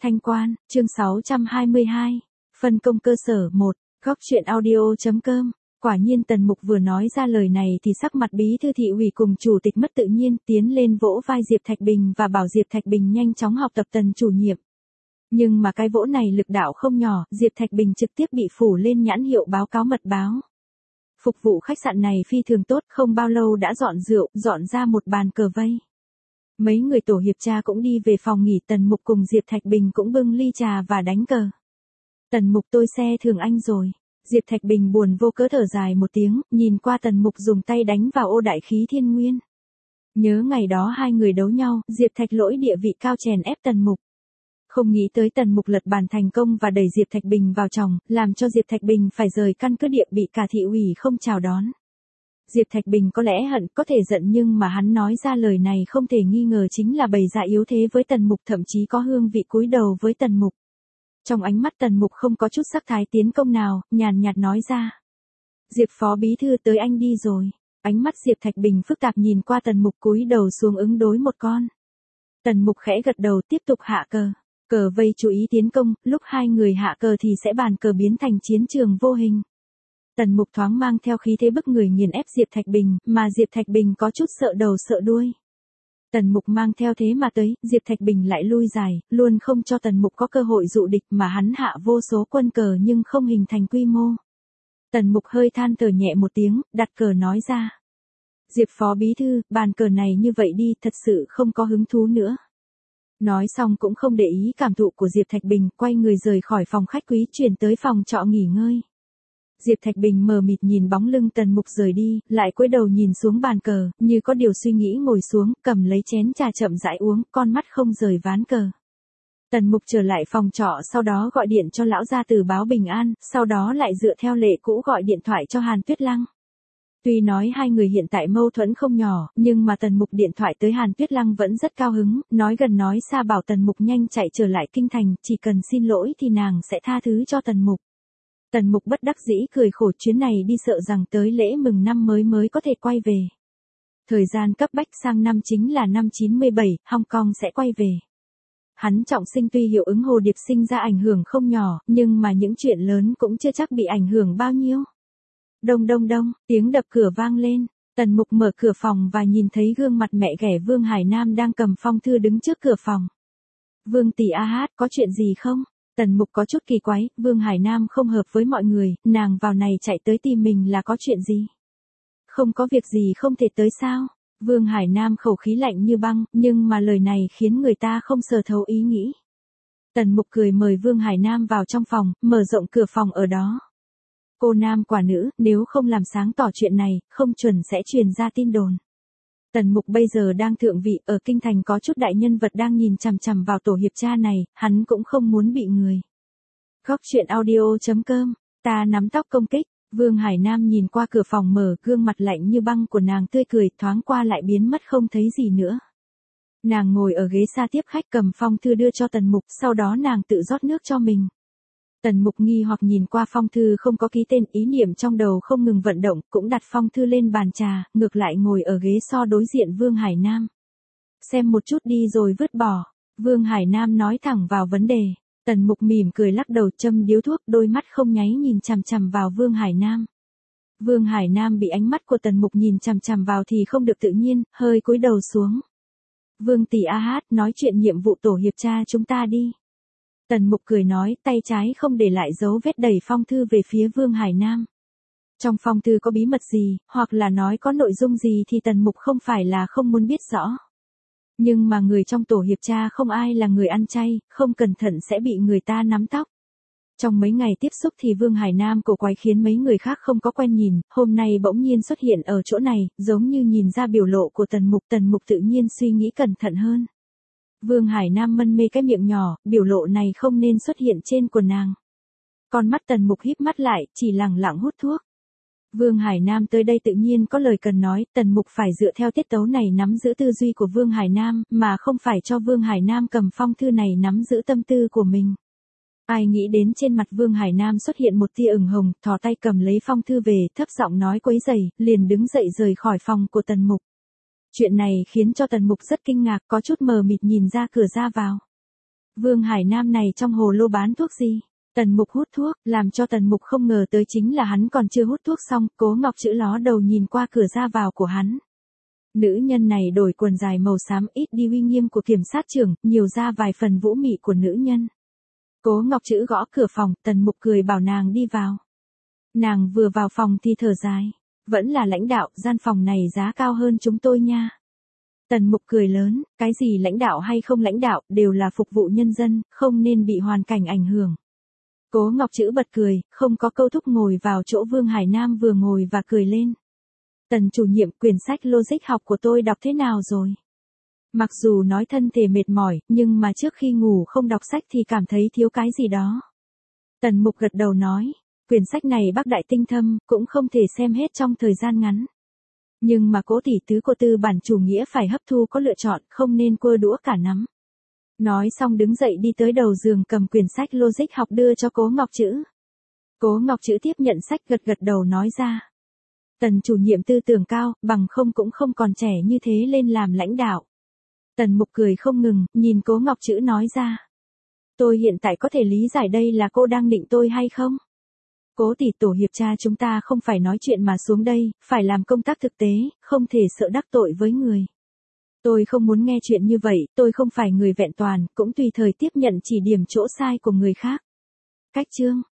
Thanh Quan, chương 622. Phân công cơ sở 1, góc truyện audio.com. Quả nhiên Tần Mục vừa nói ra lời này thì sắc mặt bí thư thị ủy cùng chủ tịch mất tự nhiên, tiến lên vỗ vai Diệp Thạch Bình và bảo Diệp Thạch Bình nhanh chóng học tập Tần chủ nhiệm. Nhưng mà cái vỗ này lực đạo không nhỏ, Diệp Thạch Bình trực tiếp bị phủ lên nhãn hiệu báo cáo mật báo. Phục vụ khách sạn này phi thường tốt, không bao lâu đã dọn rượu, dọn ra một bàn cờ vây. Mấy người tổ hiệp tra cũng đi về phòng nghỉ, Tần Mục cùng Diệp Thạch Bình cũng bưng ly trà và đánh cờ. Tần Mục, tôi xe thường anh rồi. Diệp Thạch Bình buồn vô cớ thở dài một tiếng, nhìn qua Tần Mục dùng tay đánh vào ô đại khí thiên nguyên. Nhớ ngày đó hai người đấu nhau, Diệp Thạch Lỗi địa vị cao chèn ép Tần Mục. Không nghĩ tới Tần Mục lật bàn thành công và đẩy Diệp Thạch Bình vào chòng, làm cho Diệp Thạch Bình phải rời căn cứ địa, bị cả thị ủy không chào đón. Diệp Thạch Bình có lẽ hận, có thể giận, nhưng mà hắn nói ra lời này không thể nghi ngờ chính là bày ra yếu thế với Tần Mục, thậm chí có hương vị cúi đầu với Tần Mục. Trong ánh mắt Tần Mục không có chút sắc thái tiến công nào, nhàn nhạt nói ra. Diệp phó bí thư, tới anh đi rồi. Ánh mắt Diệp Thạch Bình phức tạp nhìn qua Tần Mục, cúi đầu xuống ứng đối một con. Tần Mục khẽ gật đầu, tiếp tục hạ cờ. Cờ vây chú ý tiến công, lúc hai người hạ cờ thì sẽ bàn cờ biến thành chiến trường vô hình. Tần Mục thoáng mang theo khí thế bức người nghiền ép Diệp Thạch Bình, mà Diệp Thạch Bình có chút sợ đầu sợ đuôi. Tần Mục mang theo thế mà tới, Diệp Thạch Bình lại lui dài, luôn không cho Tần Mục có cơ hội dụ địch, mà hắn hạ vô số quân cờ nhưng không hình thành quy mô. Tần Mục hơi than thở nhẹ một tiếng, đặt cờ nói ra. Diệp phó bí thư, bàn cờ này như vậy đi, thật sự không có hứng thú nữa. Nói xong cũng không để ý cảm thụ của Diệp Thạch Bình, quay người rời khỏi phòng khách quý, chuyển tới phòng trọ nghỉ ngơi. Diệp Thạch Bình mờ mịt nhìn bóng lưng Tần Mục rời đi, lại cúi đầu nhìn xuống bàn cờ, như có điều suy nghĩ ngồi xuống, cầm lấy chén trà chậm rãi uống, con mắt không rời ván cờ. Tần Mục trở lại phòng trọ, sau đó gọi điện cho lão gia tử báo bình an, sau đó lại dựa theo lệ cũ gọi điện thoại cho Hàn Tuyết Lăng. Tuy nói hai người hiện tại mâu thuẫn không nhỏ, nhưng mà Tần Mục điện thoại tới Hàn Tuyết Lăng vẫn rất cao hứng, nói gần nói xa bảo Tần Mục nhanh chạy trở lại kinh thành, chỉ cần xin lỗi thì nàng sẽ tha thứ cho Tần Mục. Tần Mục bất đắc dĩ cười khổ, chuyến này đi sợ rằng tới lễ mừng năm mới có thể quay về. Thời gian cấp bách sang năm chính là năm 97, Hong Kong sẽ quay về. Hắn trọng sinh tuy hiệu ứng hồ điệp sinh ra ảnh hưởng không nhỏ, nhưng mà những chuyện lớn cũng chưa chắc bị ảnh hưởng bao nhiêu. Đông đông đông, tiếng đập cửa vang lên. Tần Mục mở cửa phòng và nhìn thấy gương mặt mẹ ghẻ Vương Hải Nam đang cầm phong thư đứng trước cửa phòng. Vương tỷ a hát, có chuyện gì không? Tần Mục có chút kỳ quái, Vương Hải Nam không hợp với mọi người, nàng vào này chạy tới tìm mình là có chuyện gì? Không có việc gì không thể tới sao? Vương Hải Nam khẩu khí lạnh như băng, nhưng mà lời này khiến người ta không sờ thấu ý nghĩ. Tần Mục cười mời Vương Hải Nam vào trong phòng, mở rộng cửa phòng ở đó. Cô nam quả nữ, nếu không làm sáng tỏ chuyện này, không chuẩn sẽ truyền ra tin đồn. Tần Mục bây giờ đang thượng vị, ở kinh thành có chút đại nhân vật đang nhìn chằm chằm vào tổ hiệp tra này, hắn cũng không muốn bị người. Góc truyện audio.com, ta nắm tóc công kích. Vương Hải Nam nhìn qua cửa phòng mở, gương mặt lạnh như băng của nàng tươi cười, thoáng qua lại biến mất không thấy gì nữa. Nàng ngồi ở ghế xa tiếp khách, cầm phong thư đưa cho Tần Mục, sau đó nàng tự rót nước cho mình. Tần Mục nghi hoặc nhìn qua phong thư không có ký tên, ý niệm trong đầu không ngừng vận động, cũng đặt phong thư lên bàn trà, ngược lại ngồi ở ghế so đối diện Vương Hải Nam. Xem một chút đi rồi vứt bỏ. Vương Hải Nam nói thẳng vào vấn đề. Tần Mục mỉm cười lắc đầu, châm điếu thuốc, đôi mắt không nháy nhìn chằm chằm vào Vương Hải Nam. Vương Hải Nam bị ánh mắt của Tần Mục nhìn chằm chằm vào thì không được tự nhiên, hơi cúi đầu xuống. Vương tỷ a hát, nói chuyện nhiệm vụ tổ hiệp tra chúng ta đi. Tần Mục cười nói, tay trái không để lại dấu vết đẩy phong thư về phía Vương Hải Nam. Trong phong thư có bí mật gì, hoặc là nói có nội dung gì thì Tần Mục không phải là không muốn biết rõ. Nhưng mà người trong tổ hiệp tra không ai là người ăn chay, không cẩn thận sẽ bị người ta nắm tóc. Trong mấy ngày tiếp xúc thì Vương Hải Nam cổ quái khiến mấy người khác không có quen nhìn, hôm nay bỗng nhiên xuất hiện ở chỗ này, giống như nhìn ra biểu lộ của Tần Mục tự nhiên suy nghĩ cẩn thận hơn. Vương Hải Nam mân mê cái miệng nhỏ, biểu lộ này không nên xuất hiện trên của nàng. Con mắt Tần Mục híp mắt lại, chỉ lẳng lặng hút thuốc. Vương Hải Nam tới đây tự nhiên có lời cần nói, Tần Mục phải dựa theo tiết tấu này nắm giữ tư duy của Vương Hải Nam, mà không phải cho Vương Hải Nam cầm phong thư này nắm giữ tâm tư của mình. Ai nghĩ đến trên mặt Vương Hải Nam xuất hiện một tia ửng hồng, thò tay cầm lấy phong thư về, thấp giọng nói quấy rầy, liền đứng dậy rời khỏi phòng của Tần Mục. Chuyện này khiến cho Tần Mục rất kinh ngạc, có chút mờ mịt nhìn ra cửa ra vào. Vương Hải Nam này trong hồ lô bán thuốc gì? Tần Mục hút thuốc, làm cho Tần Mục không ngờ tới chính là hắn còn chưa hút thuốc xong, Cố Ngọc Trữ ló đầu nhìn qua cửa ra vào của hắn. Nữ nhân này đổi quần dài màu xám, ít đi uy nghiêm của kiểm sát trưởng, nhiều ra vài phần vũ mị của nữ nhân. Cố Ngọc Trữ gõ cửa phòng, Tần Mục cười bảo nàng đi vào. Nàng vừa vào phòng thì thở dài. Vẫn là lãnh đạo, gian phòng này giá cao hơn chúng tôi nha. Tần Mục cười lớn, cái gì lãnh đạo hay không lãnh đạo, đều là phục vụ nhân dân, không nên bị hoàn cảnh ảnh hưởng. Cố Ngọc Trữ bật cười, không có câu thúc ngồi vào chỗ Vương Hải Nam vừa ngồi và cười lên. Tần chủ nhiệm, quyển sách logic học của tôi đọc thế nào rồi? Mặc dù nói thân thể mệt mỏi, nhưng mà trước khi ngủ không đọc sách thì cảm thấy thiếu cái gì đó. Tần Mục gật đầu nói, quyển sách này bác đại tinh thâm, cũng không thể xem hết trong thời gian ngắn. Nhưng mà Cố tỷ tứ của tư bản chủ nghĩa phải hấp thu có lựa chọn, không nên cua đũa cả nắm. Nói xong đứng dậy đi tới đầu giường cầm quyển sách logic học đưa cho Cố Ngọc Trữ. Cố Ngọc Trữ tiếp nhận sách gật gật đầu nói ra. Tần chủ nhiệm tư tưởng cao, bằng không cũng không còn trẻ như thế lên làm lãnh đạo. Tần Mục cười không ngừng, nhìn Cố Ngọc Trữ nói ra. Tôi hiện tại có thể lý giải đây là cô đang định tôi hay không? Cố tỷ, tổ hiệp cha chúng ta không phải nói chuyện mà xuống đây, phải làm công tác thực tế, không thể sợ đắc tội với người. Tôi không muốn nghe chuyện như vậy, tôi không phải người vẹn toàn, cũng tùy thời tiếp nhận chỉ điểm chỗ sai của người khác. Cách chương